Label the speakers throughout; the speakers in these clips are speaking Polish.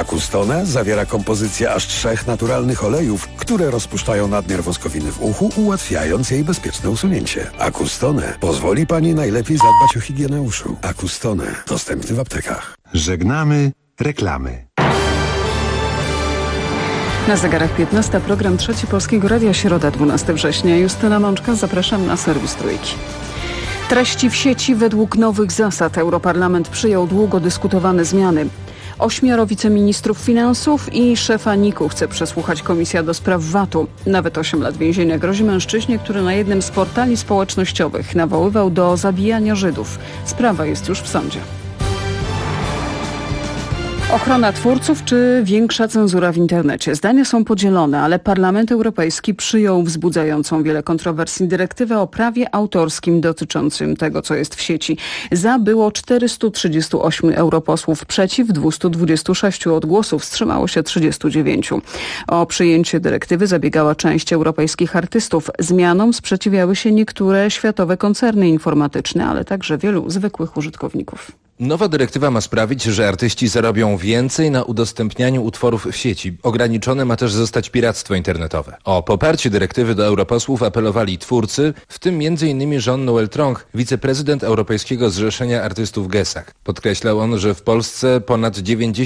Speaker 1: Acustone zawiera kompozycję aż 3 naturalnych olejów, które rozpuszczają nadmiar woskowiny w uchu, ułatwiając jej bezpieczne usunięcie. Acustone pozwoli Pani najlepiej zadbać o higienę uszu. Acustone. Dostępny w aptekach.
Speaker 2: Żegnamy reklamy.
Speaker 3: Na zegarach 15, program Trzeci Polskiego Radia, środa 12 września. Justyna Mączka, zapraszam na serwis Trójki. Treści w sieci według nowych zasad. Europarlament przyjął długo dyskutowane zmiany. 8 wiceministrów finansów i szefa NIK-u chce przesłuchać Komisja do Spraw VAT-u. Nawet 8 lat więzienia grozi mężczyźnie, który na jednym z portali społecznościowych nawoływał do zabijania Żydów. Sprawa jest już w sądzie. Ochrona twórców czy większa cenzura w internecie? Zdania są podzielone, ale Parlament Europejski przyjął wzbudzającą wiele kontrowersji dyrektywę o prawie autorskim dotyczącym tego, co jest w sieci. Za było 438 europosłów, przeciw 226, od głosów wstrzymało się 39. O przyjęcie dyrektywy zabiegała część europejskich artystów. Zmianom sprzeciwiały się niektóre światowe koncerny informatyczne, ale także wielu zwykłych użytkowników.
Speaker 4: Nowa dyrektywa ma sprawić, że artyści zarobią więcej na udostępnianiu utworów w sieci. Ograniczone ma też zostać piractwo internetowe. O poparcie dyrektywy do europosłów apelowali twórcy, w tym m.in. Jean-Noël Tronc, wiceprezydent Europejskiego Zrzeszenia Artystów GESAK. Podkreślał on, że w Polsce ponad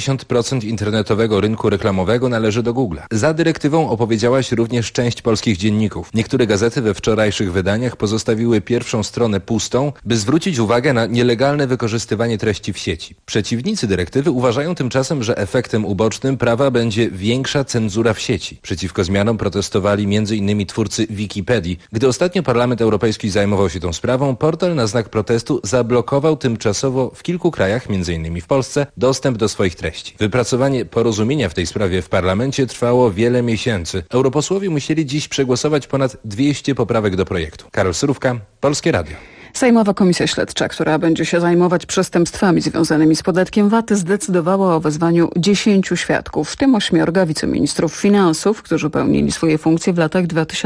Speaker 4: 90% internetowego rynku reklamowego należy do Google'a. Za dyrektywą opowiedziała się również część polskich dzienników. Niektóre gazety we wczorajszych wydaniach pozostawiły pierwszą stronę pustą, by zwrócić uwagę na nielegalne wykorzystywanie treści w sieci. Przeciwnicy dyrektywy uważają tymczasem, że efektem ubocznym prawa będzie większa cenzura w sieci. Przeciwko zmianom protestowali m.in. twórcy Wikipedii. Gdy ostatnio Parlament Europejski zajmował się tą sprawą, portal na znak protestu zablokował tymczasowo w kilku krajach, m.in. w Polsce, dostęp do swoich treści. Wypracowanie porozumienia w tej sprawie w parlamencie trwało wiele miesięcy. Europosłowie musieli dziś przegłosować ponad 200 poprawek do projektu. Karol Surówka, Polskie Radio.
Speaker 3: Sejmowa Komisja Śledcza, która będzie się zajmować przestępstwami związanymi z podatkiem VAT, zdecydowała o wezwaniu 10 świadków, w tym 8 wiceministrów finansów, którzy pełnili swoje funkcje w latach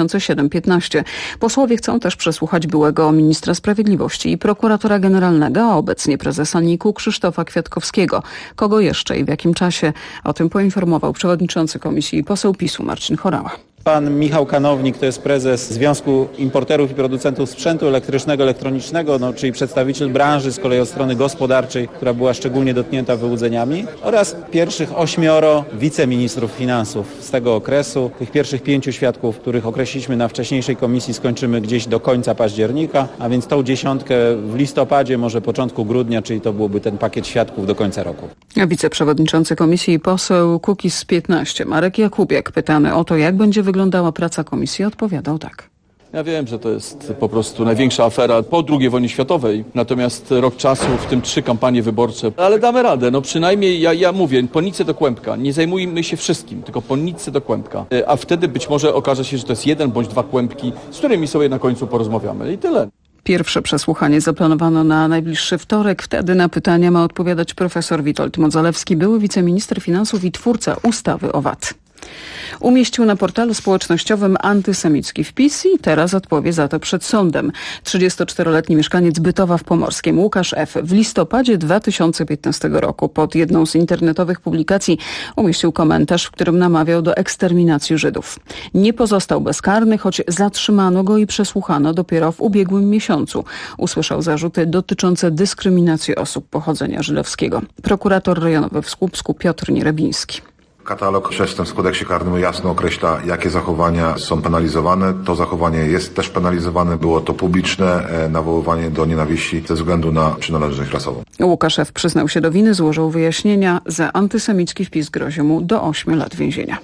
Speaker 3: 2007-15. Posłowie chcą też przesłuchać byłego ministra sprawiedliwości i prokuratora generalnego, a obecnie prezesa NIK-u Krzysztofa Kwiatkowskiego. Kogo jeszcze i w jakim czasie? O tym poinformował przewodniczący komisji i poseł PiS-u Marcin Horała.
Speaker 5: Pan Michał Kanownik to jest prezes Związku Importerów i Producentów Sprzętu Elektrycznego, Elektronicznego, czyli przedstawiciel branży z kolei od strony gospodarczej, która była szczególnie dotknięta wyłudzeniami, oraz pierwszych 8 wiceministrów finansów z tego okresu. Tych pierwszych 5 świadków, których określiliśmy na wcześniejszej komisji, skończymy gdzieś do końca października, a więc tą 10 w listopadzie, może początku grudnia, czyli to byłby ten pakiet świadków do końca roku.
Speaker 3: Wiceprzewodniczący komisji i poseł Kukiz 15 Marek Jakubiak, pytany o to, jak będzie wyglądała praca komisji, odpowiadał tak.
Speaker 6: Ja wiem, że to jest po prostu największa afera po II wojnie światowej, natomiast rok czasu, w tym 3 kampanie wyborcze, ale damy radę, przynajmniej ja mówię, po nitce do kłębka, nie zajmujmy się wszystkim, tylko po nitce do kłębka, a wtedy być może okaże się, że to jest 1 bądź 2 kłębki, z którymi sobie na końcu porozmawiamy i tyle.
Speaker 3: Pierwsze przesłuchanie zaplanowano na najbliższy wtorek. Wtedy na pytania ma odpowiadać profesor Witold Modzelewski, były wiceminister finansów i twórca ustawy o VAT. Umieścił na portalu społecznościowym antysemicki wpis i teraz odpowie za to przed sądem. 34-letni mieszkaniec Bytowa w Pomorskiem Łukasz F. w listopadzie 2015 roku pod jedną z internetowych publikacji umieścił komentarz, w którym namawiał do eksterminacji Żydów. Nie pozostał bezkarny, choć zatrzymano go i przesłuchano dopiero w ubiegłym miesiącu. Usłyszał zarzuty dotyczące dyskryminacji osób pochodzenia żydowskiego. Prokurator rejonowy w Słupsku Piotr Nierebiński.
Speaker 7: Katalog przestępstw w kodeksie karnym jasno określa, jakie zachowania są penalizowane. To zachowanie jest też penalizowane. Było to publiczne nawoływanie do nienawiści ze względu na przynależność rasową.
Speaker 3: Łukasz F. przyznał się do winy, złożył wyjaśnienia. Za antysemicki wpis grozi mu do 8 lat więzienia.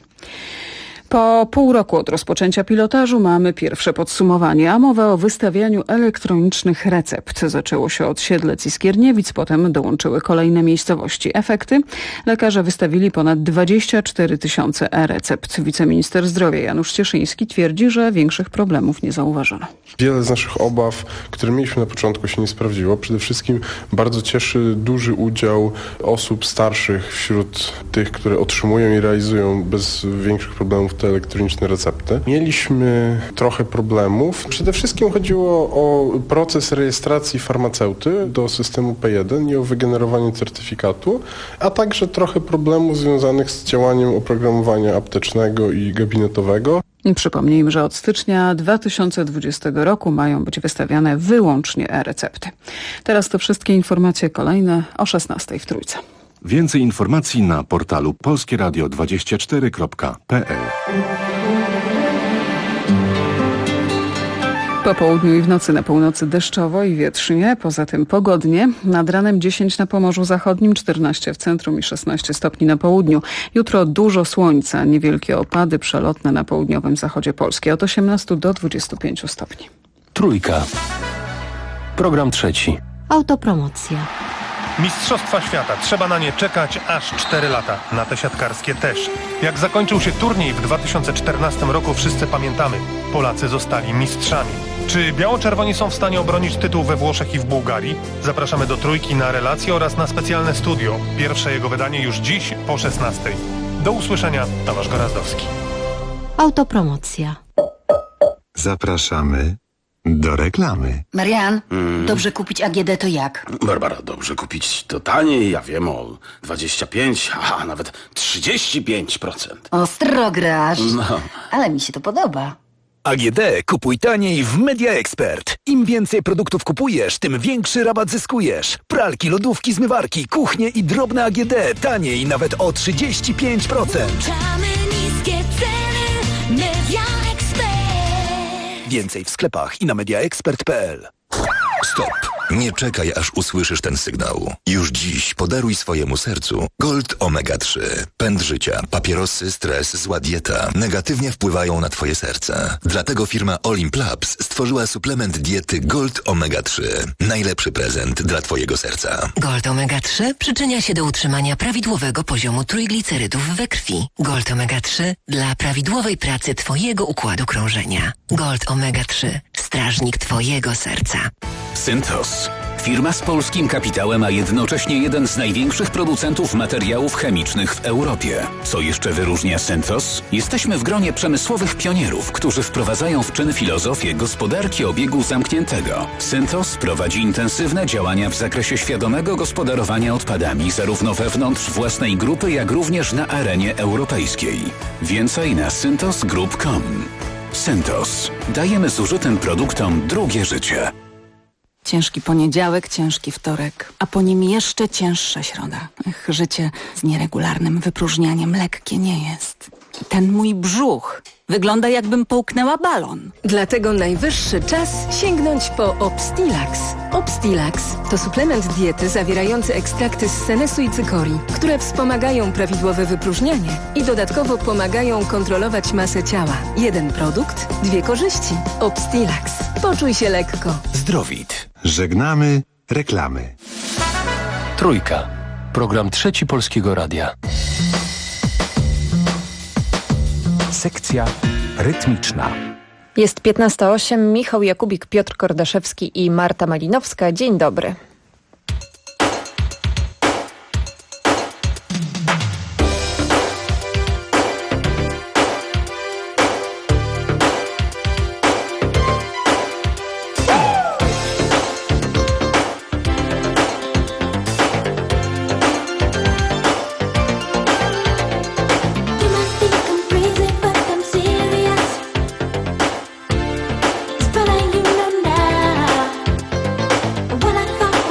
Speaker 3: Po pół roku od rozpoczęcia pilotażu mamy pierwsze podsumowanie, a mowa o wystawianiu elektronicznych recept. Zaczęło się od Siedlec i Skierniewic, potem dołączyły kolejne miejscowości. Efekty? Lekarze wystawili ponad 24 000 e-recept. Wiceminister zdrowia Janusz Cieszyński twierdzi, że większych problemów nie zauważono.
Speaker 8: Wiele z naszych obaw, które mieliśmy na początku, się nie sprawdziło. Przede wszystkim bardzo cieszy duży udział osób starszych wśród tych, które otrzymują i realizują bez większych problemów te elektroniczne recepty. Mieliśmy trochę problemów. Przede wszystkim chodziło o proces rejestracji farmaceuty do systemu P1 i o wygenerowanie certyfikatu, a także trochę problemów związanych z działaniem oprogramowania aptecznego i gabinetowego.
Speaker 3: Przypomnijmy, że od stycznia 2020 roku mają być wystawiane wyłącznie e-recepty. Teraz to wszystkie informacje kolejne o 16:00 w Trójce.
Speaker 9: Więcej informacji na portalu polskieradio24.pl.
Speaker 3: Po południu i w nocy na północy deszczowo i wietrznie, poza tym pogodnie. Nad ranem 10 na Pomorzu Zachodnim, 14 w centrum i 16 stopni na południu. Jutro dużo słońca, niewielkie opady przelotne na południowym zachodzie Polski od 18 do 25 stopni.
Speaker 10: Trójka. Program trzeci.
Speaker 11: Autopromocja.
Speaker 12: Mistrzostwa świata. Trzeba na nie czekać aż 4 lata. Na te siatkarskie też. Jak zakończył się turniej w 2014 roku, wszyscy pamiętamy. Polacy zostali mistrzami. Czy biało-czerwoni są w stanie obronić tytuł we Włoszech i w Bułgarii? Zapraszamy do Trójki na relacje oraz na specjalne studio. Pierwsze jego wydanie już dziś po 16:00. Do usłyszenia. Tomasz Gorazdowski.
Speaker 11: Autopromocja.
Speaker 2: Zapraszamy do reklamy.
Speaker 13: Marian, dobrze kupić AGD to jak?
Speaker 14: Barbara, dobrze kupić to taniej, ja wiem, o 25, a nawet 35%.
Speaker 13: Ostro grasz.
Speaker 14: No.
Speaker 13: Ale mi się to podoba.
Speaker 15: AGD kupuj taniej w Media Expert. Im więcej produktów kupujesz, tym większy rabat zyskujesz. Pralki, lodówki, zmywarki, kuchnie i drobne AGD taniej nawet o 35%.
Speaker 16: Niskie ceny Media Expert.
Speaker 15: Więcej w sklepach i na mediaexpert.pl.
Speaker 17: Stop! Nie czekaj, aż usłyszysz ten sygnał. Już dziś podaruj swojemu sercu Gold Omega 3. Pęd życia, papierosy, stres, zła dieta negatywnie wpływają na twoje serce. Dlatego firma Olimp Labs stworzyła suplement diety Gold Omega 3. Najlepszy prezent dla twojego serca.
Speaker 18: Gold Omega 3 przyczynia się do utrzymania prawidłowego poziomu trójglicerydów we krwi. Gold Omega 3 dla prawidłowej pracy twojego układu krążenia. Gold Omega 3. Strażnik twojego serca.
Speaker 19: Synthos. Firma z polskim kapitałem, a jednocześnie jeden z największych producentów materiałów chemicznych w Europie. Co jeszcze wyróżnia Synthos? Jesteśmy w gronie przemysłowych pionierów, którzy wprowadzają w czyn filozofię gospodarki obiegu zamkniętego. Synthos prowadzi intensywne działania w zakresie świadomego gospodarowania odpadami, zarówno wewnątrz własnej grupy, jak również na arenie europejskiej. Więcej na synthosgroup.com. Synthos. Dajemy zużytym produktom drugie życie.
Speaker 20: Ciężki poniedziałek, ciężki wtorek, a po nim jeszcze cięższa środa. Życie z nieregularnym wypróżnianiem lekkie nie jest. I ten mój brzuch wygląda, jakbym połknęła balon.
Speaker 21: Dlatego najwyższy czas sięgnąć po Obstilax. Obstilax to suplement diety zawierający ekstrakty z senesu i cykorii, które wspomagają prawidłowe wypróżnianie i dodatkowo pomagają kontrolować masę ciała. Jeden produkt, dwie korzyści. Obstilax. Poczuj się lekko.
Speaker 2: Zdrowit. Żegnamy reklamy.
Speaker 10: Trójka. Program trzeci Polskiego Radia. Sekcja rytmiczna.
Speaker 22: Jest 15:08. Michał Jakubik, Piotr Kordaszewski i Marta Malinowska. Dzień dobry.
Speaker 16: But I, you know now, what I thought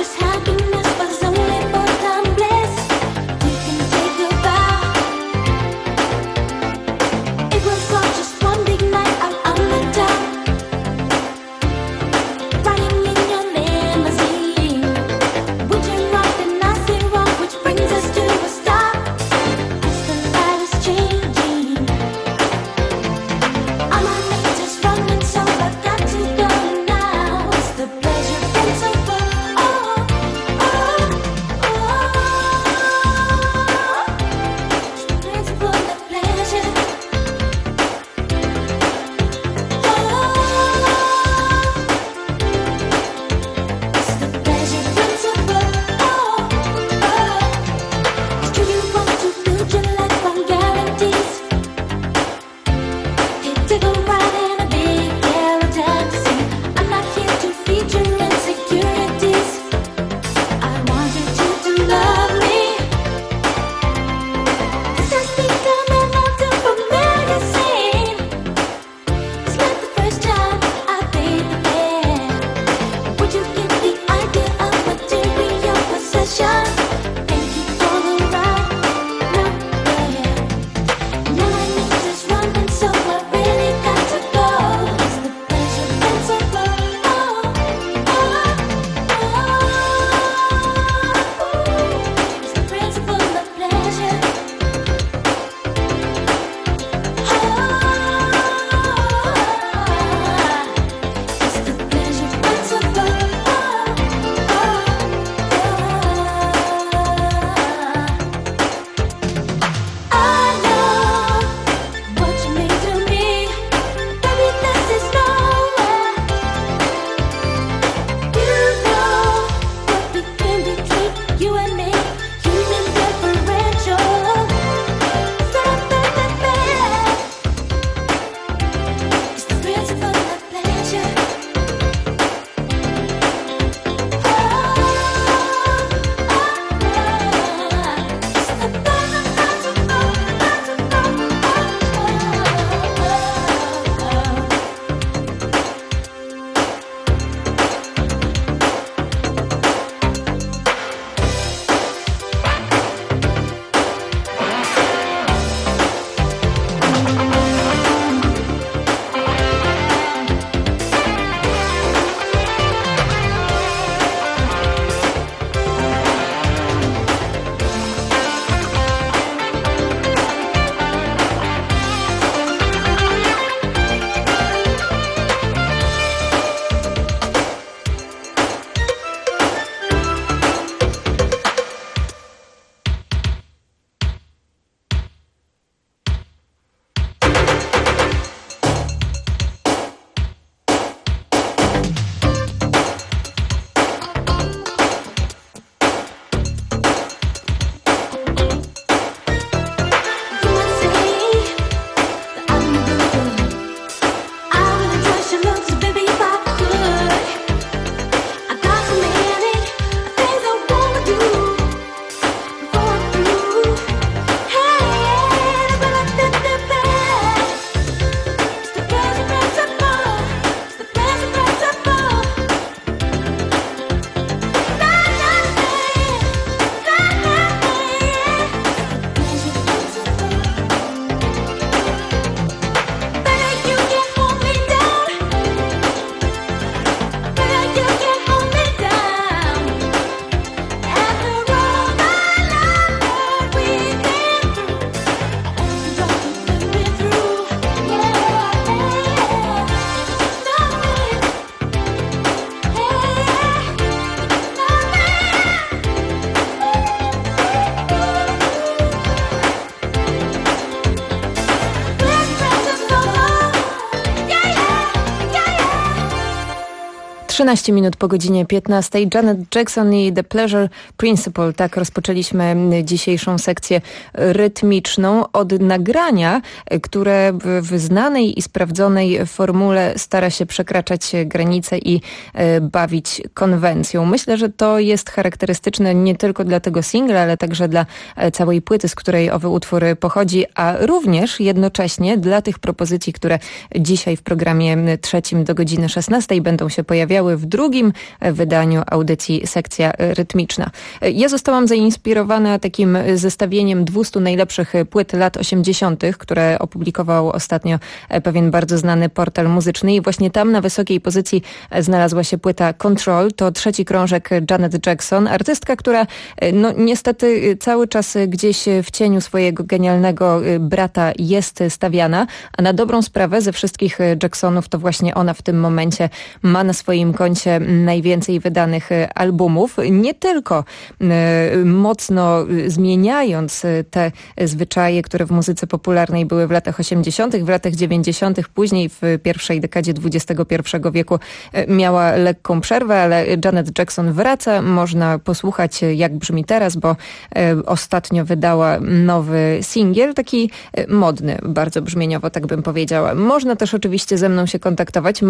Speaker 22: 13 minut po godzinie 15. Janet Jackson i The Pleasure Principle. Tak rozpoczęliśmy dzisiejszą sekcję rytmiczną od nagrania, które w znanej i sprawdzonej formule stara się przekraczać granice i bawić konwencją. Myślę, że to jest charakterystyczne nie tylko dla tego singla, ale także dla całej płyty, z której owy utwór pochodzi, a również jednocześnie dla tych propozycji, które dzisiaj w programie trzecim do godziny 16 będą się pojawiały w drugim wydaniu audycji Sekcja Rytmiczna. Ja zostałam zainspirowana takim zestawieniem 200 najlepszych płyt lat 80., które opublikował ostatnio pewien bardzo znany portal muzyczny i właśnie tam na wysokiej pozycji znalazła się płyta Control. To trzeci krążek Janet Jackson, artystka, która no niestety cały czas gdzieś w cieniu swojego genialnego brata jest stawiana, a na dobrą sprawę ze wszystkich Jacksonów to właśnie ona w tym momencie ma na swoim koncie najwięcej wydanych albumów. Nie tylko mocno zmieniając te zwyczaje, które w muzyce popularnej były w latach 80., w latach 90., później w pierwszej dekadzie XXI wieku miała lekką przerwę, ale Janet Jackson wraca. Można posłuchać, jak brzmi teraz, bo ostatnio wydała nowy singiel, taki modny, bardzo brzmieniowo, tak bym powiedziała. Można też oczywiście ze mną się kontaktować.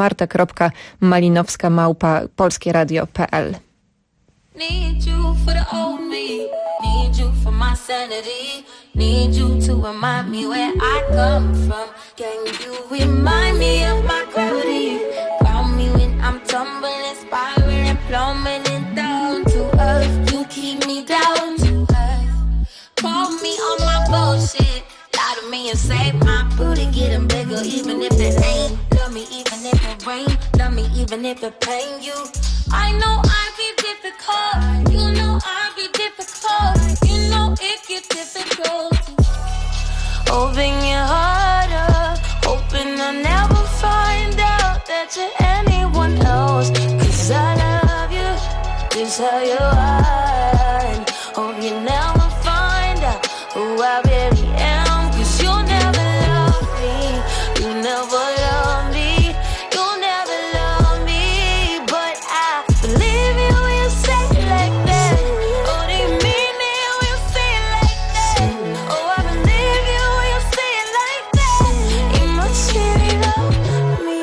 Speaker 22: marta.malinowska@polskieradio.pl.
Speaker 16: Need you for the old me, need you for my sanity, need you to remind me where I come from. Can you remind me of my gravity? Call me when I'm tumbling, spiraling, plummeting down to earth. You keep me down to earth. Call me on my bullshit, lie to me and say my booty getting bigger, even if it ain't. Love me even if it rain, love me even if it pain you. I know I be difficult, you know I be difficult, you know it gets difficult. Open your heart up, hoping I'll never find out that you're anyone else. 'Cause I love you, just how you are. Hope you never find out who I really am. 'Cause you'll never love me, you never love me, you'll never love me. But I believe you when you say it like that. Oh, they mean it when you say it like that. Oh, I believe you when you say it like that. You must really love me.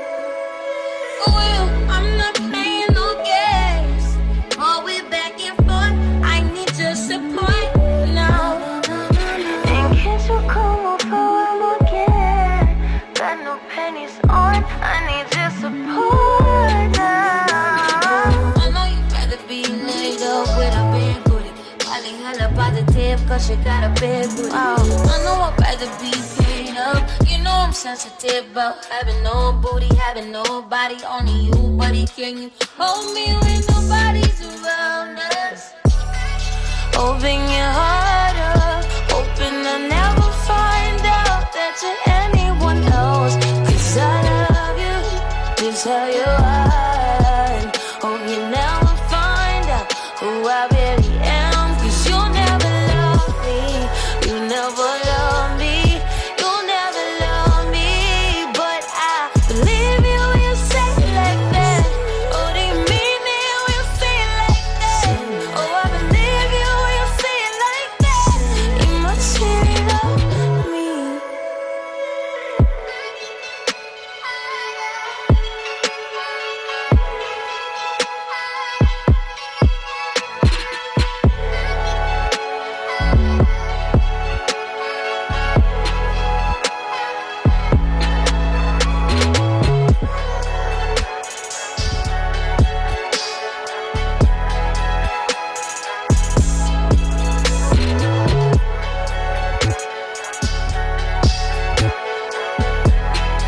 Speaker 16: Well, I'm not playing no games. Oh, we're back and forth. I need your support now. And can't you come over one more again? Got no pennies on. I need your support now. I know you'd rather be laid up with a big booty. Probably hella positive 'cause you got a big booty. I know I'd rather be paid up. You know I'm sensitive about having no booty, having nobody, only you, buddy. Can you hold me when nobody's around us? Open your heart up, hoping I'll never find out that you're anyone else. 'Cause I love you, just how you are. Hope you never find out who I really am. 'Cause you'll never love me, you never love me, you'll never love me. But I believe you when you say it like that. Oh, they mean it when you say it like that. Oh, I believe you when you say it like that. You must really love me.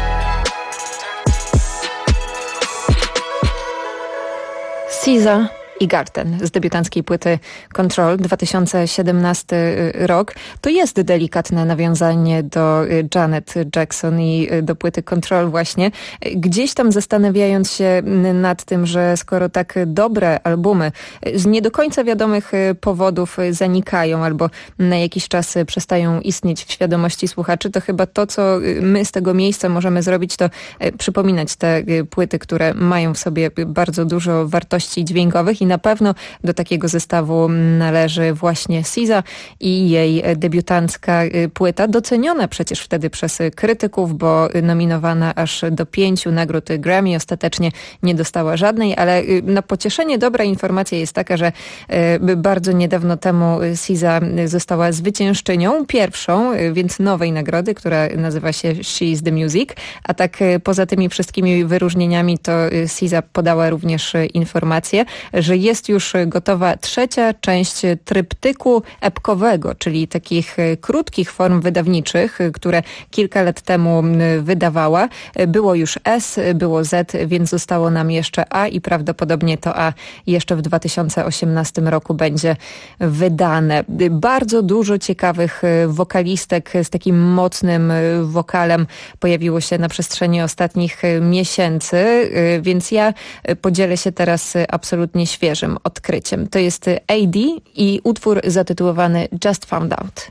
Speaker 22: SZA i Garten z debiutanckiej płyty Control, 2017 rok. To jest delikatne nawiązanie do Janet Jackson i do płyty Control właśnie. Gdzieś tam zastanawiając się nad tym, że skoro tak dobre albumy z nie do końca wiadomych powodów zanikają albo na jakiś czas przestają istnieć w świadomości słuchaczy, to chyba to, co my z tego miejsca możemy zrobić, to przypominać te płyty, które mają w sobie bardzo dużo wartości dźwiękowych i na pewno do takiego zestawu należy właśnie SZA i jej debiutancka płyta, doceniona przecież wtedy przez krytyków, bo nominowana aż do 5 nagród Grammy, ostatecznie nie dostała żadnej, ale na pocieszenie dobra informacja jest taka, że bardzo niedawno temu SZA została zwyciężczynią, pierwszą, więc nowej nagrody, która nazywa się She's the Music, a tak poza tymi wszystkimi wyróżnieniami to SZA podała również informację, że jest już gotowa trzecia część tryptyku epkowego, czyli takich krótkich form wydawniczych, które kilka lat temu wydawała. Było już S, było Z, więc zostało nam jeszcze A i prawdopodobnie to A jeszcze w 2018 roku będzie wydane. Bardzo dużo ciekawych wokalistek z takim mocnym wokalem pojawiło się na przestrzeni ostatnich miesięcy, więc ja podzielę się teraz absolutnie świeżym odkryciem. To jest AD i utwór zatytułowany Just Found Out.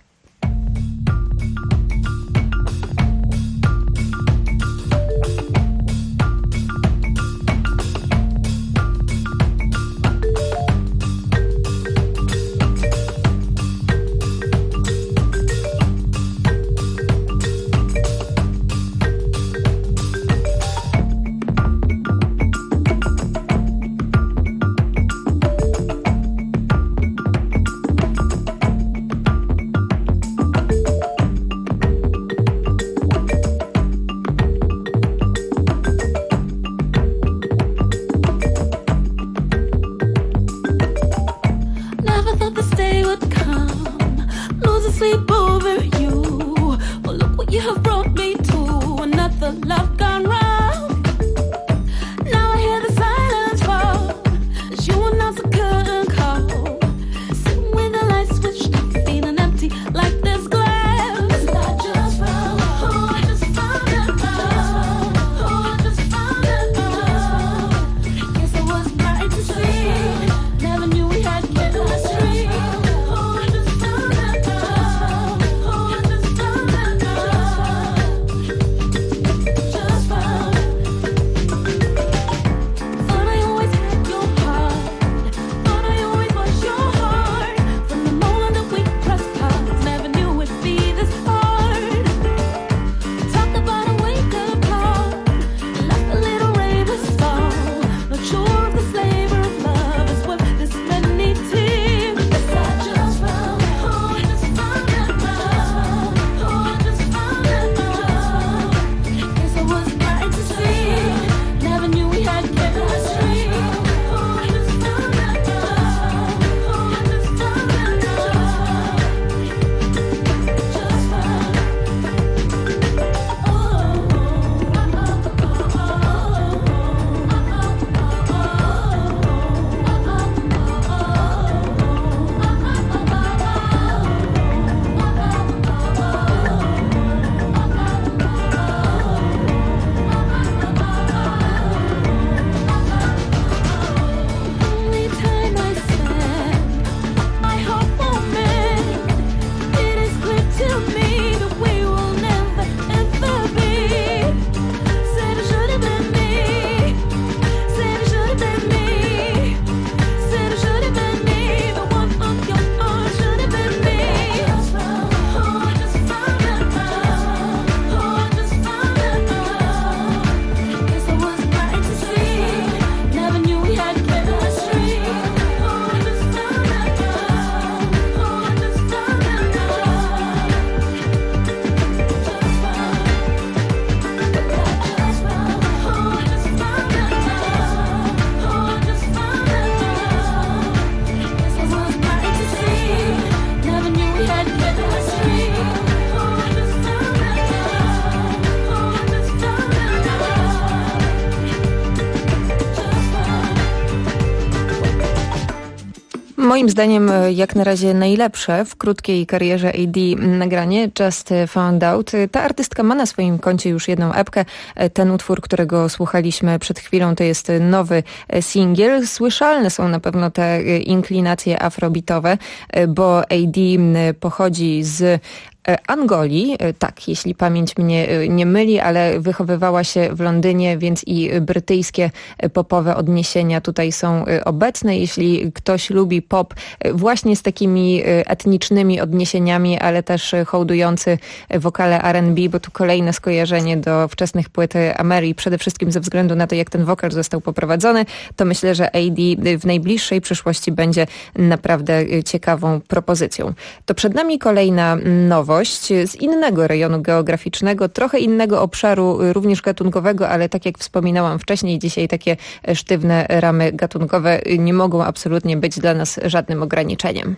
Speaker 22: Moim zdaniem jak na razie najlepsze w krótkiej karierze AD nagranie Just Found Out. Ta artystka ma na swoim koncie już jedną epkę. Ten utwór, którego słuchaliśmy przed chwilą, to jest nowy singiel. Słyszalne są na pewno te inklinacje afrobitowe, bo AD pochodzi z Angolii, tak, jeśli pamięć mnie nie myli, ale wychowywała się w Londynie, więc i brytyjskie popowe odniesienia tutaj są obecne. Jeśli ktoś lubi pop właśnie z takimi etnicznymi odniesieniami, ale też hołdujący wokale R&B, bo tu kolejne skojarzenie do wczesnych płyt Amery, przede wszystkim ze względu na to, jak ten wokal został poprowadzony, to myślę, że AD w najbliższej przyszłości będzie naprawdę ciekawą propozycją. To przed nami kolejna nowość z innego rejonu geograficznego, trochę innego obszaru, również gatunkowego, ale tak jak wspominałam wcześniej, dzisiaj takie sztywne ramy gatunkowe nie mogą absolutnie być dla nas żadnym ograniczeniem.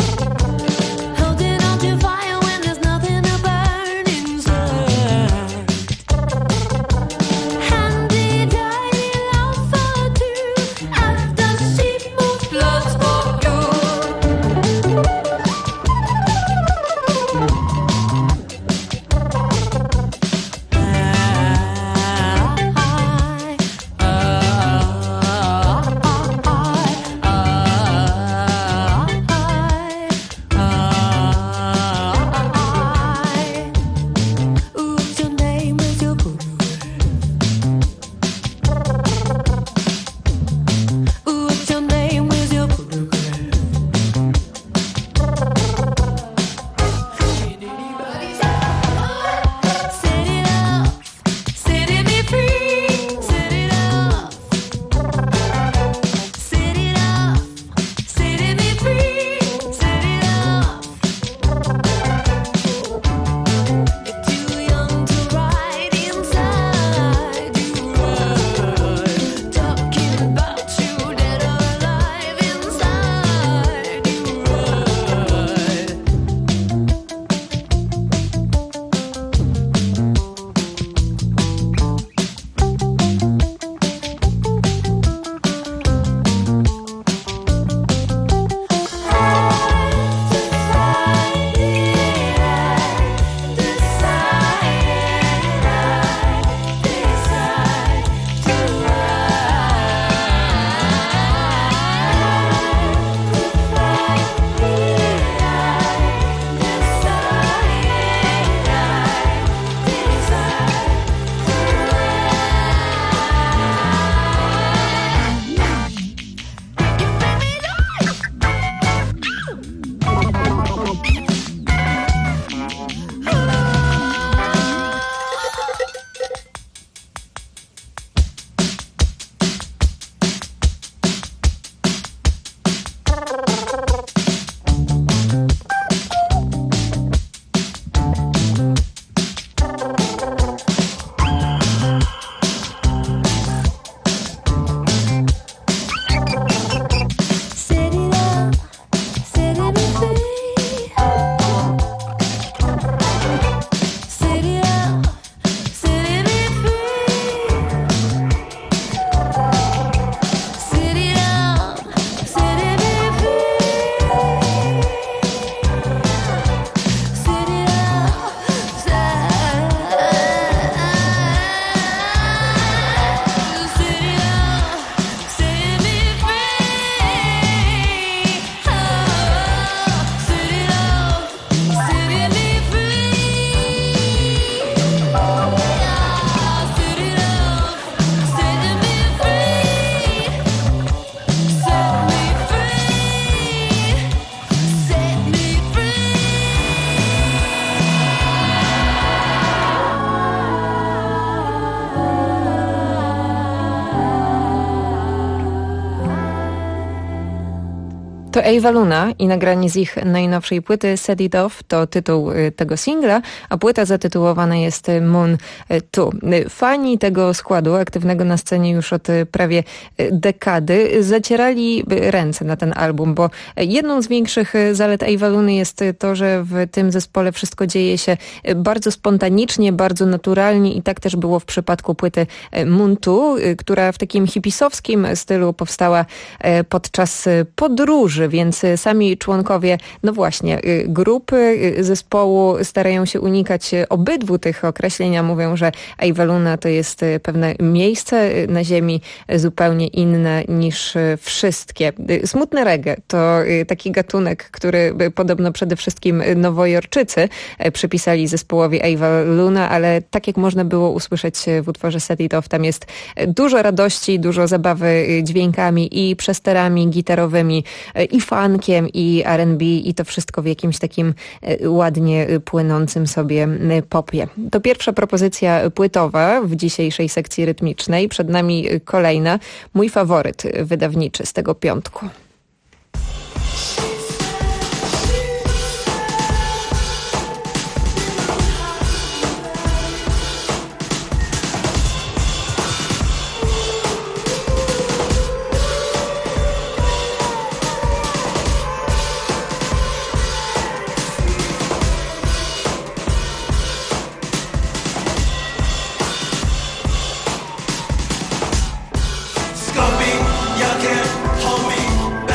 Speaker 16: Holding on to fire when there's nothing to burn inside.
Speaker 22: To Ava Luna i nagranie z ich najnowszej płyty Set It Off to tytuł tego singla, a płyta zatytułowana jest Moon 2. Fani tego składu, aktywnego na scenie już od prawie dekady, zacierali ręce na ten album, bo jedną z większych zalet Ava Luny jest to, że w tym zespole wszystko dzieje się bardzo spontanicznie, bardzo naturalnie i tak też było w przypadku płyty Moon 2, która w takim hipisowskim stylu powstała podczas podróży, więc sami członkowie, no właśnie, grupy, zespołu starają się unikać obydwu tych określeń, a mówią, że Ava Luna to jest pewne miejsce na ziemi zupełnie inne niż wszystkie. Smutne reggae to taki gatunek, który podobno przede wszystkim Nowojorczycy przypisali zespołowi Ava Luna, ale tak jak można było usłyszeć w utworze Set It Off, tam jest dużo radości, dużo zabawy dźwiękami i przesterami gitarowymi, i funkiem, i R&B, i to wszystko w jakimś takim ładnie płynącym sobie popie. To pierwsza propozycja płytowa w dzisiejszej sekcji rytmicznej. Przed nami kolejna, mój faworyt wydawniczy z tego piątku.
Speaker 1: Scummy, you can't hold me.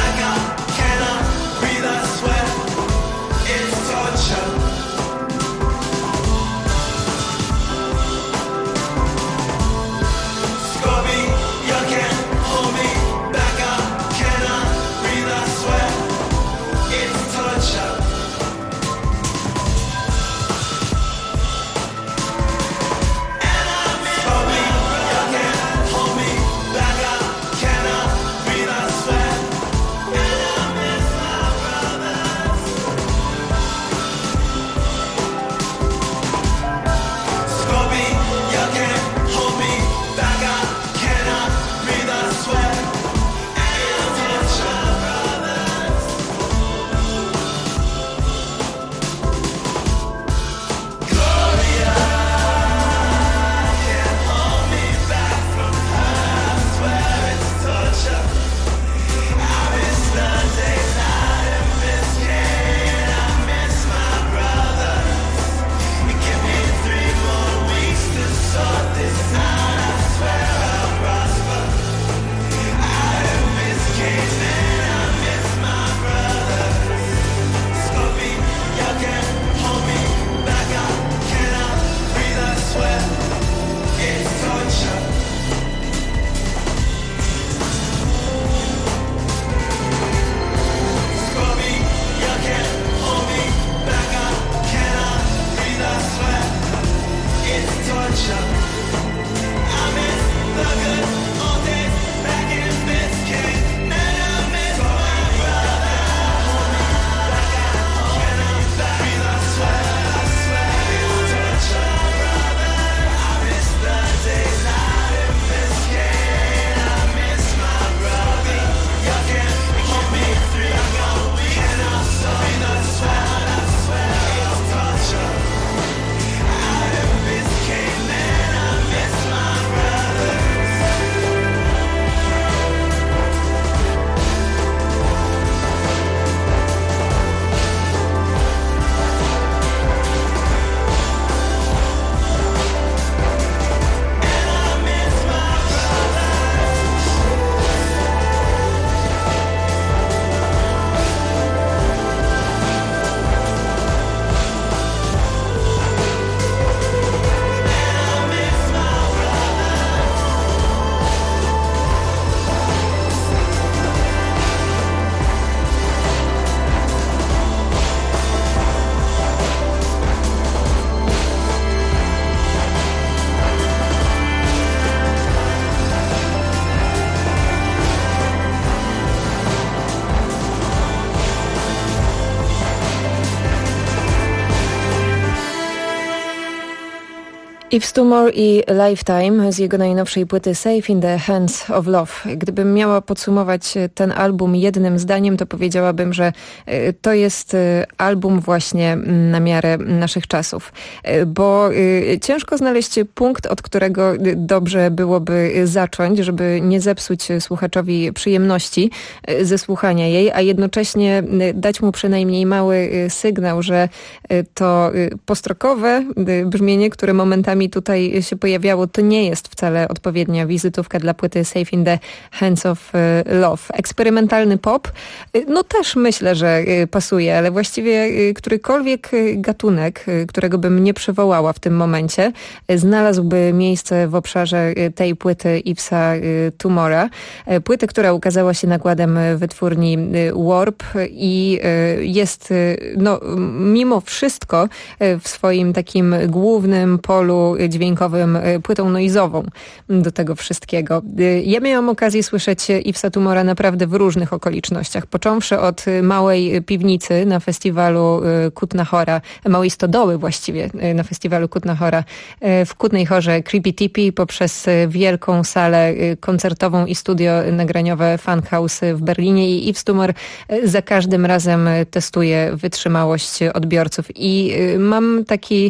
Speaker 22: Yves Tumor i Lifetime z jego najnowszej płyty Safe in the Hands of Love. Gdybym miała podsumować ten album jednym zdaniem, to powiedziałabym, że to jest album właśnie na miarę naszych czasów. Bo ciężko znaleźć punkt, od którego dobrze byłoby zacząć, żeby nie zepsuć słuchaczowi przyjemności ze słuchania jej, a jednocześnie dać mu przynajmniej mały sygnał, że to postrokowe brzmienie, które momentami tutaj się pojawiało, to nie jest wcale odpowiednia wizytówka dla płyty Safe in the Hands of Love. Eksperymentalny pop, no też myślę, że pasuje, ale właściwie którykolwiek gatunek, którego bym nie przywołała w tym momencie, znalazłby miejsce w obszarze tej płyty Yvesa Tumora. Płyty, która ukazała się nakładem wytwórni Warp i jest no, mimo wszystko w swoim takim głównym polu dźwiękowym płytą noizową do tego wszystkiego. Ja miałam okazję słyszeć Yvesa Tumora naprawdę w różnych okolicznościach, począwszy od małej piwnicy na festiwalu Kutna Hora, małej stodoły właściwie na festiwalu Kutna Hora w Kutnej Horze Creepy Tipi, poprzez wielką salę koncertową i studio nagraniowe Funhouse w Berlinie, i Yves Tumor za każdym razem testuje wytrzymałość odbiorców i mam taki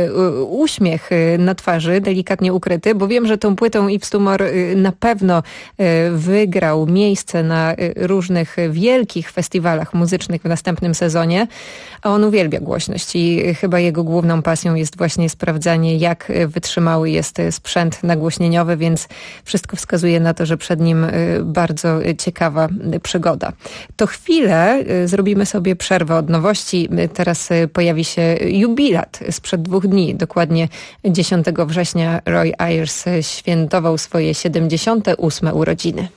Speaker 22: uśmiech na twarzy, delikatnie ukryty, bo wiem, że tą płytą Yves Tumor na pewno wygrał miejsce na różnych wielkich festiwalach muzycznych w następnym sezonie, a on uwielbia głośność i chyba jego główną pasją jest właśnie sprawdzanie, jak wytrzymały jest sprzęt nagłośnieniowy, więc wszystko wskazuje na to, że przed nim bardzo ciekawa przygoda. To chwilę zrobimy sobie przerwę od nowości. Teraz pojawi się jubilat sprzed 2 dni, dokładnie 10 września Roy Ayers świętował swoje 78. urodziny.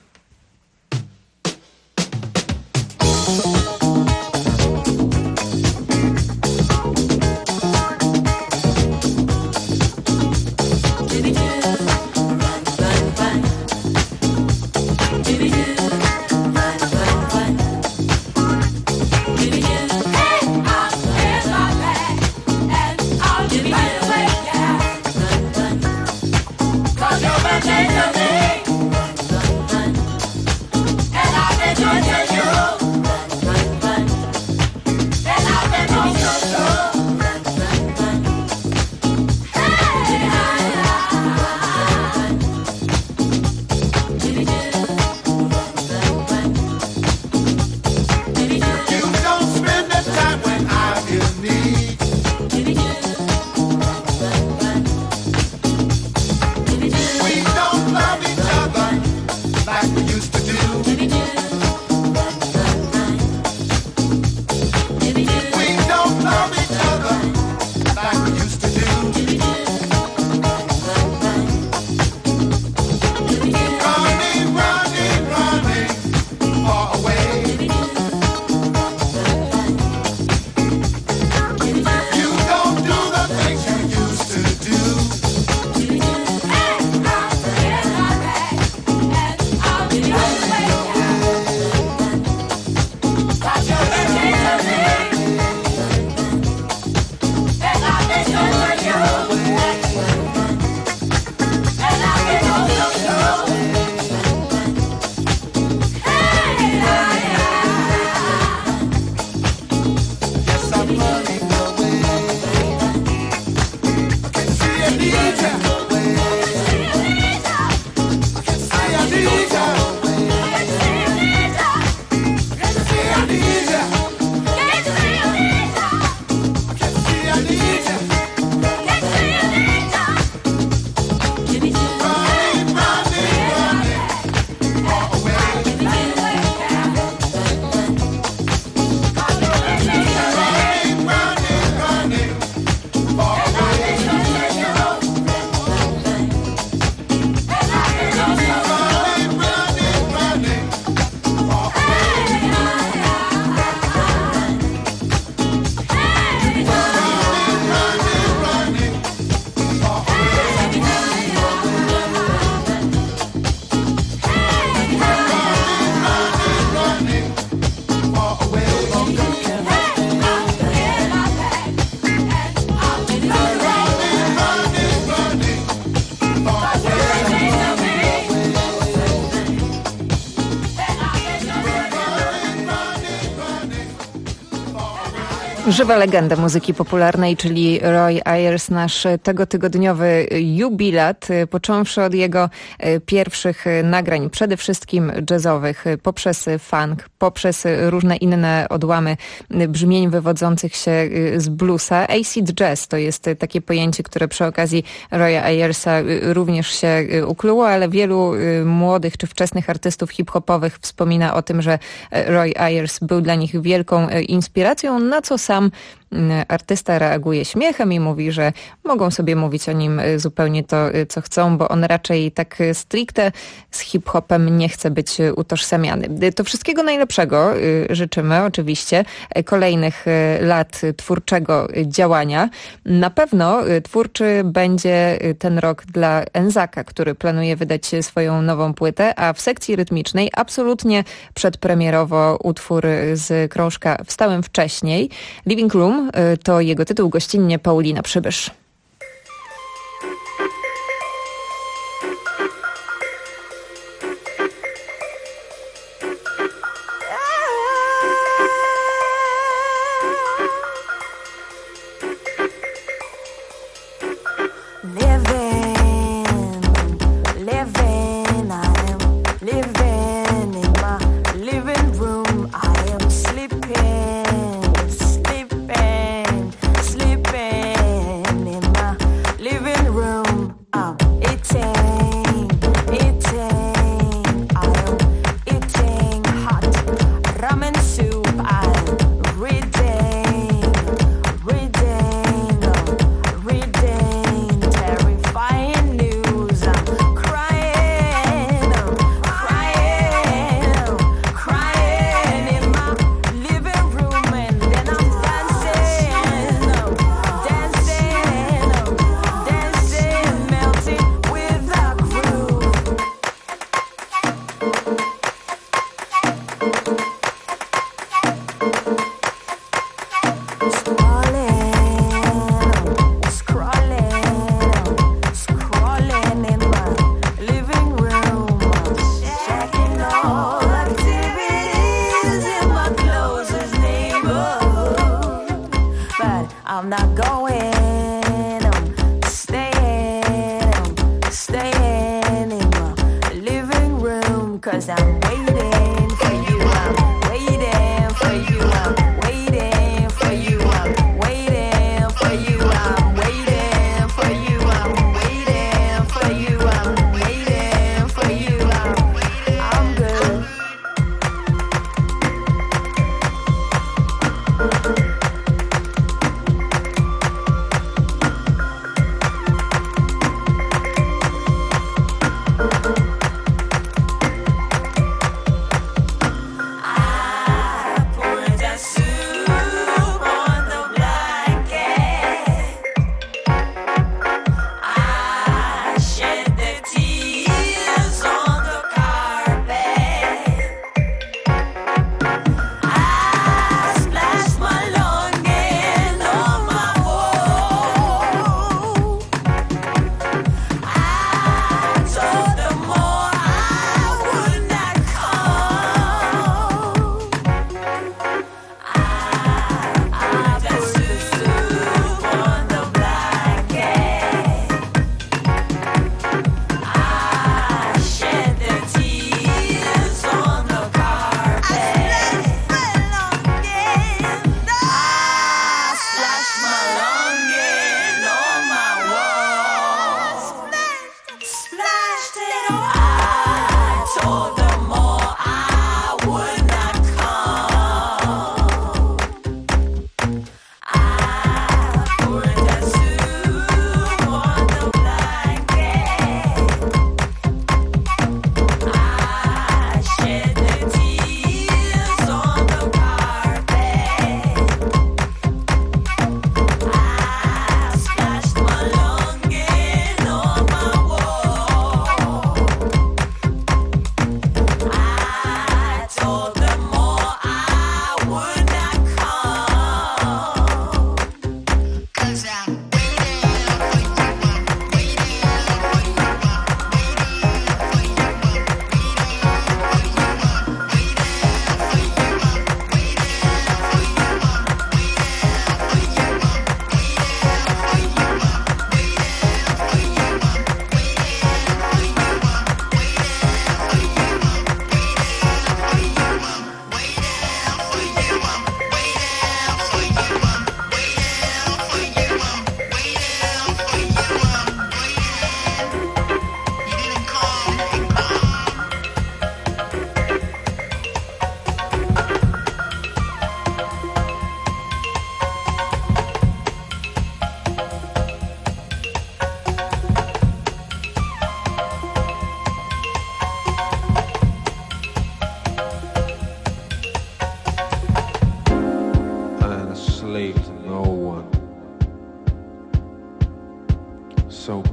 Speaker 22: Żywa legenda muzyki popularnej, czyli Roy Ayers, nasz tegotygodniowy jubilat, począwszy od jego pierwszych nagrań, przede wszystkim jazzowych, poprzez funk, poprzez różne inne odłamy brzmień wywodzących się z bluesa. Acid jazz to jest takie pojęcie, które przy okazji Roya Ayersa również się ukluło, ale wielu młodych czy wczesnych artystów hip-hopowych wspomina o tym, że Roy Ayers był dla nich wielką inspiracją, na co sam artysta reaguje śmiechem i mówi, że mogą sobie mówić o nim zupełnie to, co chcą, bo on raczej tak stricte z hip-hopem nie chce być utożsamiany. To wszystkiego najlepszego życzymy oczywiście, kolejnych lat twórczego działania. Na pewno twórczy będzie ten rok dla Enzaka, który planuje wydać swoją nową płytę, a w sekcji rytmicznej absolutnie przedpremierowo utwór z krążka Wstałem wcześniej. Living Room to jego tytuł, gościnnie Paulina Przybysz.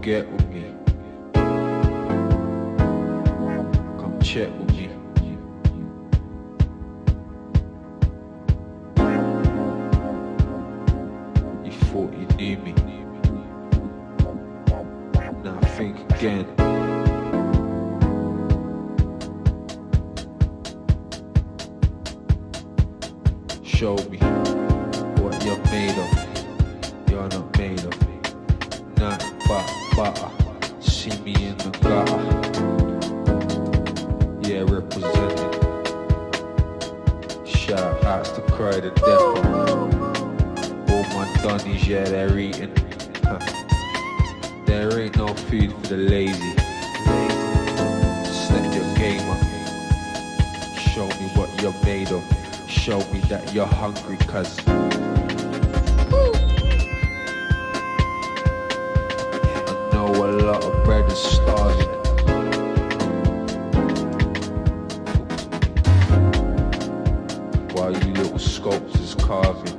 Speaker 1: get with me. Come check with me. You thought you knew me. Now think again. Show me what you're made of. You're not made of nothing but butter. See me in the gutter. Yeah, representing. Shout outs to Cry the Depot. All my dunnies, yeah, they're eating. There ain't no food for the lazy. Step your game up. Show me what you're made of. Show me that you're hungry, cause I know a lot of bread is starving. While you little sculptors carving.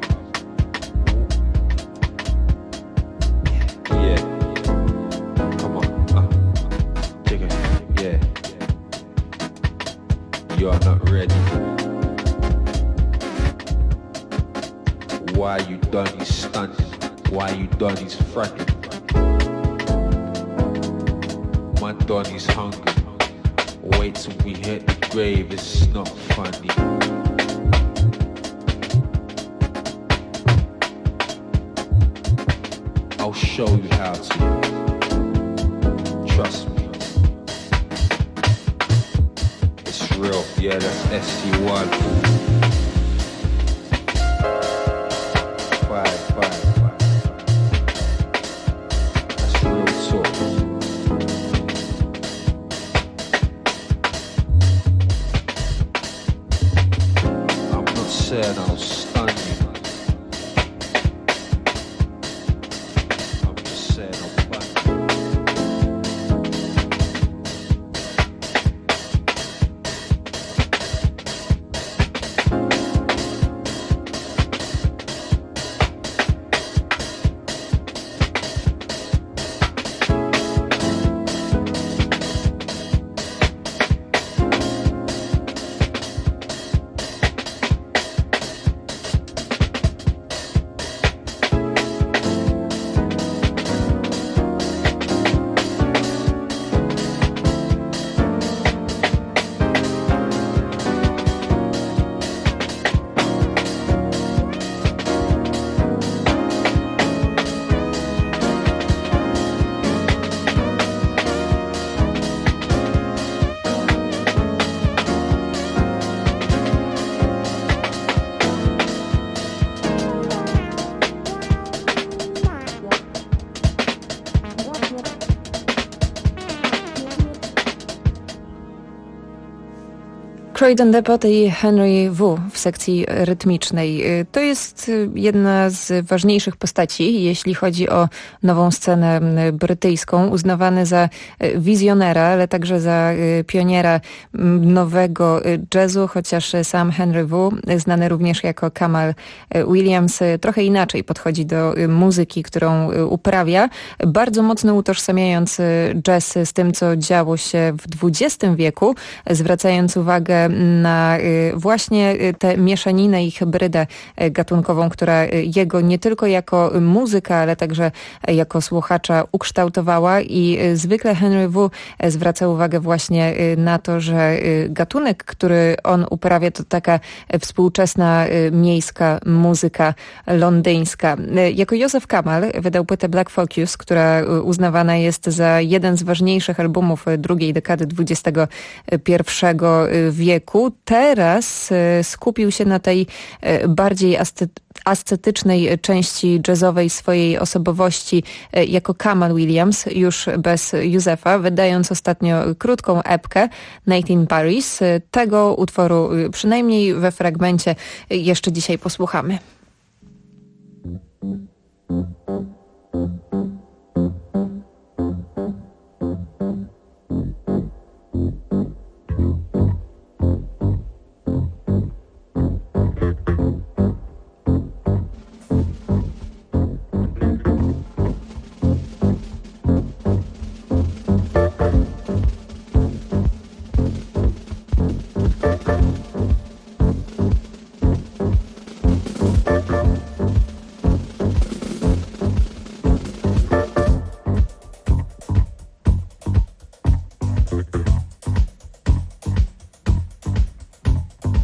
Speaker 1: Yeah, come on, dig it, yeah. You are not ready. Why you done is stunting? Why you done is fracking? My Donny's hungry. Wait till we hit the grave, it's not funny. I'll show you how to. Trust me. It's real, yeah, that's SC1. That's real talk. I'm not saying I'll stun you. I'm just saying I'll bun you.
Speaker 22: Croydon Depot i Henry W. w sekcji rytmicznej. To jest jedna z ważniejszych postaci, jeśli chodzi o nową scenę brytyjską, uznawany za wizjonera, ale także za pioniera nowego jazzu, chociaż sam Henry W., znany również jako Kamal Williams, trochę inaczej podchodzi do muzyki, którą uprawia, bardzo mocno utożsamiając jazz z tym, co działo się w XX wieku, zwracając uwagę na właśnie tę mieszaninę i hybrydę gatunkową, która jego nie tylko jako muzyka, ale także jako słuchacza ukształtowała i zwykle Henry W. zwraca uwagę właśnie na to, że gatunek, który on uprawia, to taka współczesna miejska muzyka londyńska. Jako Józef Kamal wydał płytę Black Focus, która uznawana jest za jeden z ważniejszych albumów drugiej dekady XXI wieku. Teraz skupił się na tej bardziej ascetycznej części jazzowej swojej osobowości jako Kamal Williams, już bez Józefa, wydając ostatnio krótką epkę Night in Paris. Tego utworu przynajmniej we fragmencie jeszcze dzisiaj posłuchamy.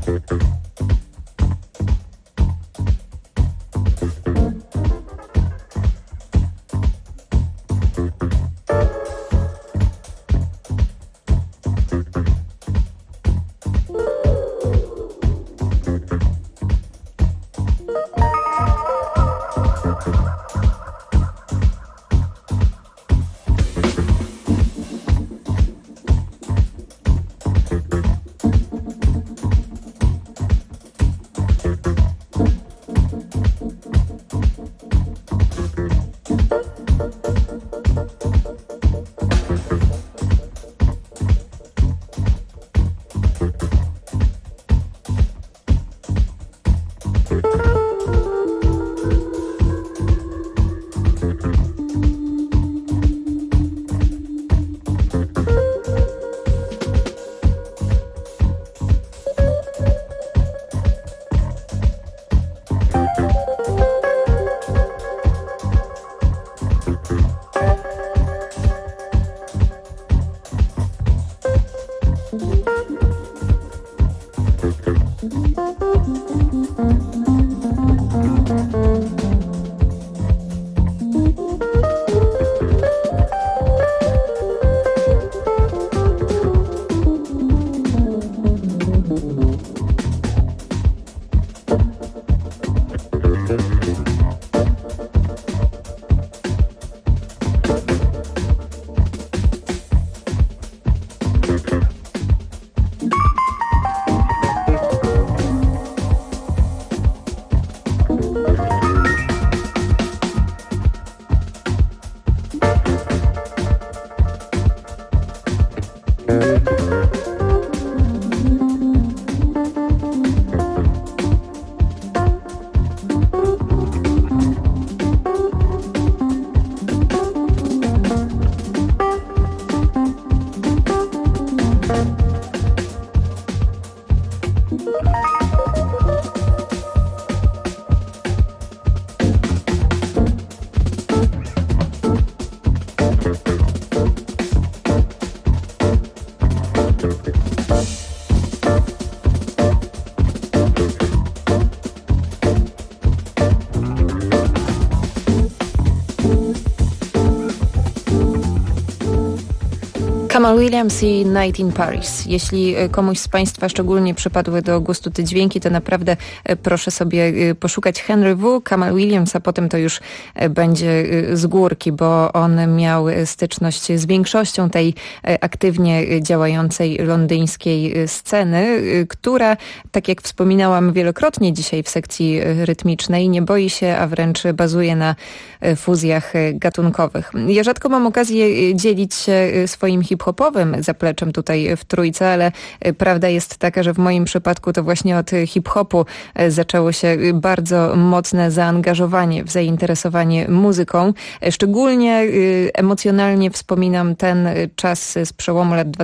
Speaker 22: Kamal Williams i Night in Paris. Jeśli komuś z Państwa szczególnie przypadły do gustu te dźwięki, to naprawdę proszę sobie poszukać Henry W. Kamal Williams, a potem to już będzie z górki, bo on miał styczność z większością tej aktywnie działającej londyńskiej sceny, która, tak jak wspominałam wielokrotnie dzisiaj w sekcji rytmicznej, nie boi się, a wręcz bazuje na fuzjach gatunkowych. Ja rzadko mam okazję dzielić się swoim hip-hopowym zapleczem tutaj w Trójce, ale prawda jest taka, że w moim przypadku to właśnie od hip-hopu zaczęło się bardzo mocne zaangażowanie w zainteresowanie muzyką. Szczególnie emocjonalnie wspominam ten czas z przełomu lat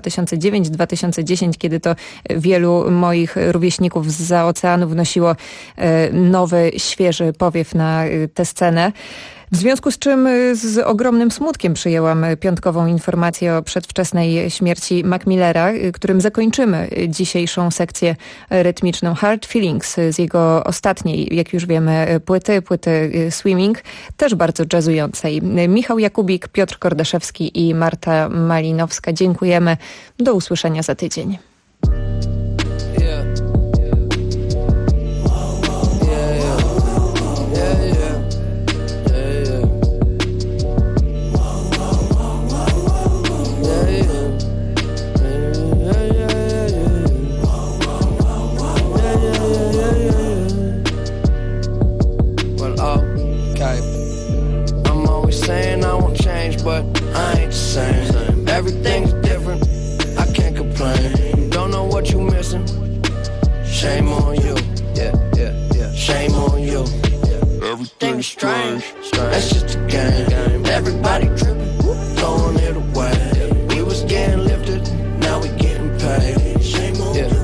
Speaker 22: 2009-2010, kiedy to wielu moich rówieśników zza oceanu wnosiło nowy, świeży powiew na tę scenę. W związku z czym z ogromnym smutkiem przyjęłam piątkową informację o przedwczesnej śmierci Mac Millera, którym zakończymy dzisiejszą sekcję rytmiczną. Hard Feelings z jego ostatniej, jak już wiemy, płyty Swimming, też bardzo jazzującej. Michał Jakubik, Piotr Kordaszewski i Marta Malinowska. Dziękujemy. Do usłyszenia za tydzień.
Speaker 4: But I ain't the same. Everything's different, I can't complain. You don't know what you missing. Shame on you, yeah. Shame on you. Everything's strange, that's just a game. Everybody tripping, throwing it away. We was getting lifted, now we getting paid. Shame on you.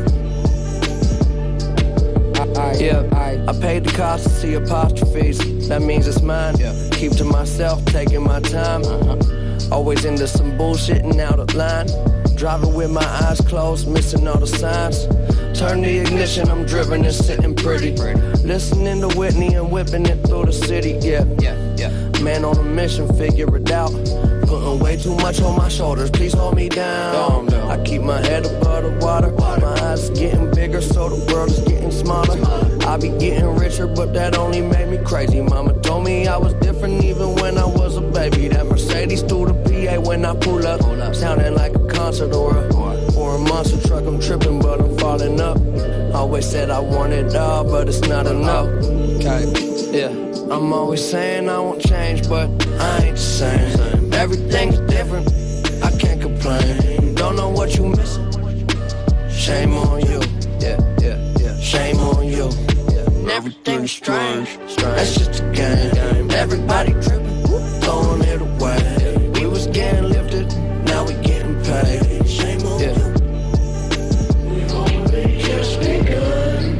Speaker 4: I paid the cost to see apostrophes. That means it's mine. Keep to myself, taking my time. Always into some bullshit and out of line. Driving with my eyes closed, missing all the signs. turn the ignition, I'm driven and sitting pretty. Listening to Whitney and whipping it through the city, yeah. Man on a mission, figure it out. Putting way too much on my shoulders, please hold me down. I keep my head above the water. My eyes getting bigger, so the world is getting smaller. I be getting richer, but that only made me crazy. Mama told me I was different even when I was a baby. That Mercedes through the PA when I pull up, sounding like a concert or a monster truck. I'm tripping, but I'm falling up. Always said I want it all, but it's not enough. Okay, yeah. I'm always saying I won't change, but I ain't the same. Everything's different, I can't complain. You don't know what you missing. Shame on you, yeah. Shame on you. Everything's strange, that's just a game. Everybody tripping, throwing it away. We was getting lifted, now we getting paid. Shame on you. We only just begun.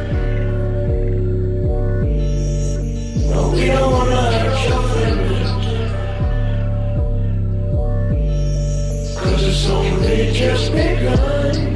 Speaker 4: No, we don't wanna hurt your feelings, 'cause it's only just begun.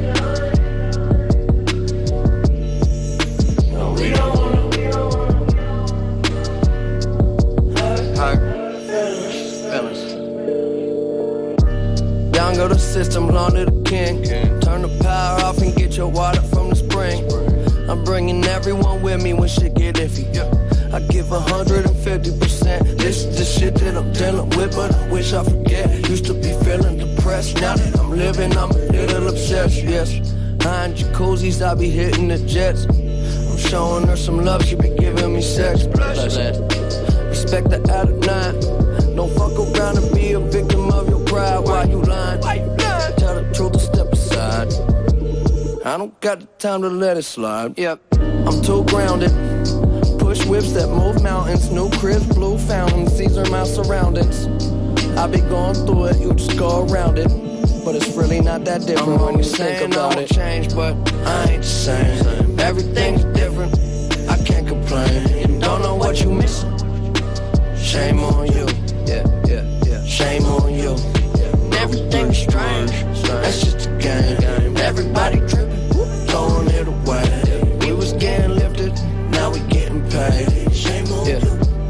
Speaker 4: Down go the system, belong to the king. Turn the power off and get your water from the spring. I'm bringing everyone with me when shit get iffy. I give 150%. This is the shit that I'm dealing with, but I wish I forget. Used to be feeling depressed, now that I'm living, I'm a little obsessed, yes. Behind jacuzzis, I be hitting the jets. I'm showing her some love, she be giving me sex. Respect the out of 9. Don't fuck around and be a victim of your pride. Why you lying? Tell the truth and step aside. I don't got the time to let it slide. Yep, I'm too grounded. Push whips that move mountains. New cribs, blue fountains. These are my surroundings. I be going through it, you just go around it. But it's really not that different when you think about it. Change, but I ain't the same. Everything's different, I can't complain. You don't know what you missing. Shame on you, yeah. Shame on you. Everything's strange, that's just a game. Everybody tripping, throwing it away. We was getting lifted, now we getting paid. Shame on you.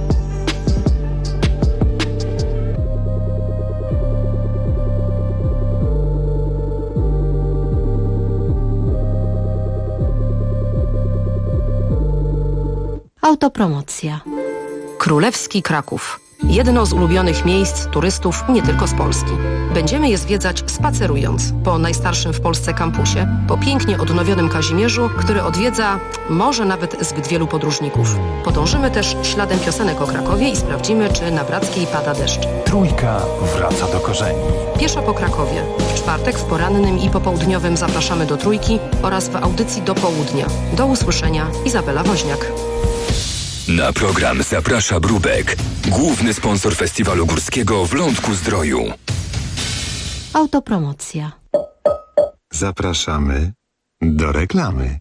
Speaker 11: Autopromocja.
Speaker 5: Królewski Kraków. Jedno z ulubionych miejsc turystów nie tylko z Polski. Będziemy je zwiedzać spacerując po najstarszym w Polsce kampusie, po pięknie odnowionym Kazimierzu, który odwiedza może nawet zbyt wielu podróżników. Podążymy też śladem piosenek o Krakowie i sprawdzimy, czy na Brackiej pada deszcz.
Speaker 10: Trójka wraca do korzeni.
Speaker 5: Pieszo po Krakowie. W czwartek w porannym i popołudniowym zapraszamy do Trójki oraz w audycji do południa. Do usłyszenia, Izabela Woźniak.
Speaker 6: Na program zaprasza Brubek, główny sponsor festiwalu górskiego w Lądku-Zdroju.
Speaker 11: Autopromocja.
Speaker 2: Zapraszamy do reklamy.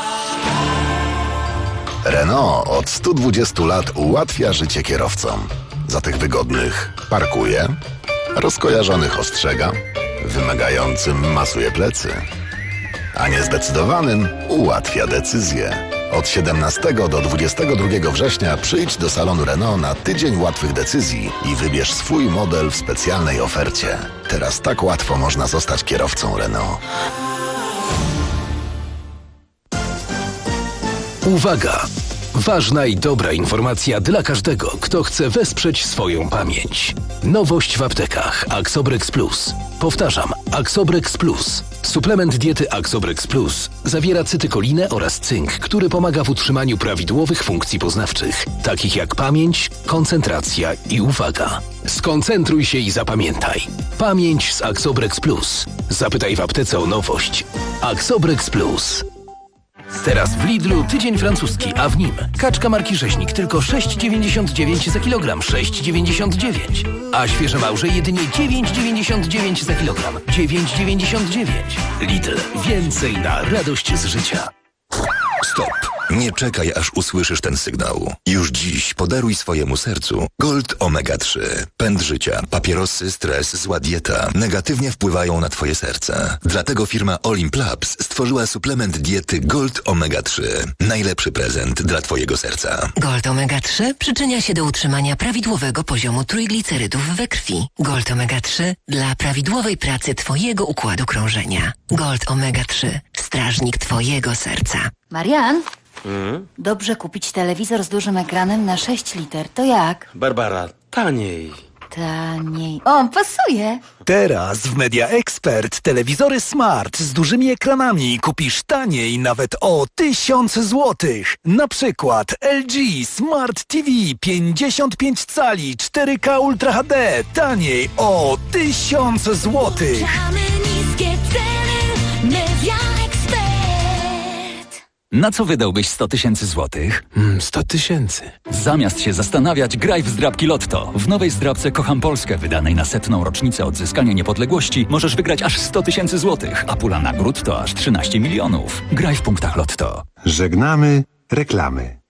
Speaker 23: Renault od 120 lat ułatwia życie kierowcom. Za tych wygodnych parkuje, rozkojarzonych ostrzega, wymagającym masuje plecy, a niezdecydowanym ułatwia decyzje. Od 17 do 22 września przyjdź do salonu Renault na tydzień łatwych decyzji i wybierz swój model w specjalnej ofercie. Teraz tak łatwo można zostać kierowcą Renault.
Speaker 10: Uwaga! Ważna i dobra informacja dla każdego, kto chce wesprzeć swoją pamięć. Nowość w aptekach Axobrex Plus. Powtarzam, Axobrex Plus. Suplement diety Axobrex Plus zawiera cytykolinę oraz cynk, który pomaga w utrzymaniu prawidłowych funkcji poznawczych, takich jak pamięć, koncentracja i uwaga. Skoncentruj się i zapamiętaj. Pamięć z Axobrex Plus. Zapytaj w aptece o nowość. Axobrex Plus. Teraz w Lidlu tydzień francuski, a w nim kaczka marki Rzeźnik tylko 6,99 za kilogram, 6,99. A świeże małże jedynie 9,99 za kilogram, 9,99. Lidl. Więcej na radość z życia.
Speaker 17: Stop. Nie czekaj, aż usłyszysz ten sygnał. Już dziś podaruj swojemu sercu Gold Omega 3. Pęd życia, papierosy, stres, zła dieta negatywnie wpływają na twoje serce. Dlatego firma Olimp Labs stworzyła suplement diety Gold Omega 3. Najlepszy prezent dla twojego serca.
Speaker 18: Gold Omega 3 przyczynia się do utrzymania prawidłowego poziomu trójglicerydów we krwi. Gold Omega 3 dla prawidłowej pracy twojego układu krążenia. Gold Omega 3. Strażnik twojego serca.
Speaker 13: Marian, dobrze kupić telewizor z dużym ekranem na 6 liter. To jak?
Speaker 14: Barbara, taniej.
Speaker 13: Taniej. O, pasuje.
Speaker 15: Teraz w Media Expert telewizory smart z dużymi ekranami kupisz taniej nawet o 1000 złotych. Na przykład LG Smart TV 55 cali 4K Ultra HD taniej o 1000 złotych.
Speaker 16: Niskie ceny, Media Expert.
Speaker 19: Na co wydałbyś 100 tysięcy złotych?
Speaker 10: 100 tysięcy.
Speaker 19: Zamiast się zastanawiać, graj w zdrabki Lotto. W nowej zdrabce Kocham Polskę, wydanej na 100. rocznicę odzyskania niepodległości, możesz wygrać aż 100 tysięcy złotych, a pula nagród to aż 13 milionów. Graj w punktach Lotto.
Speaker 2: Żegnamy reklamy.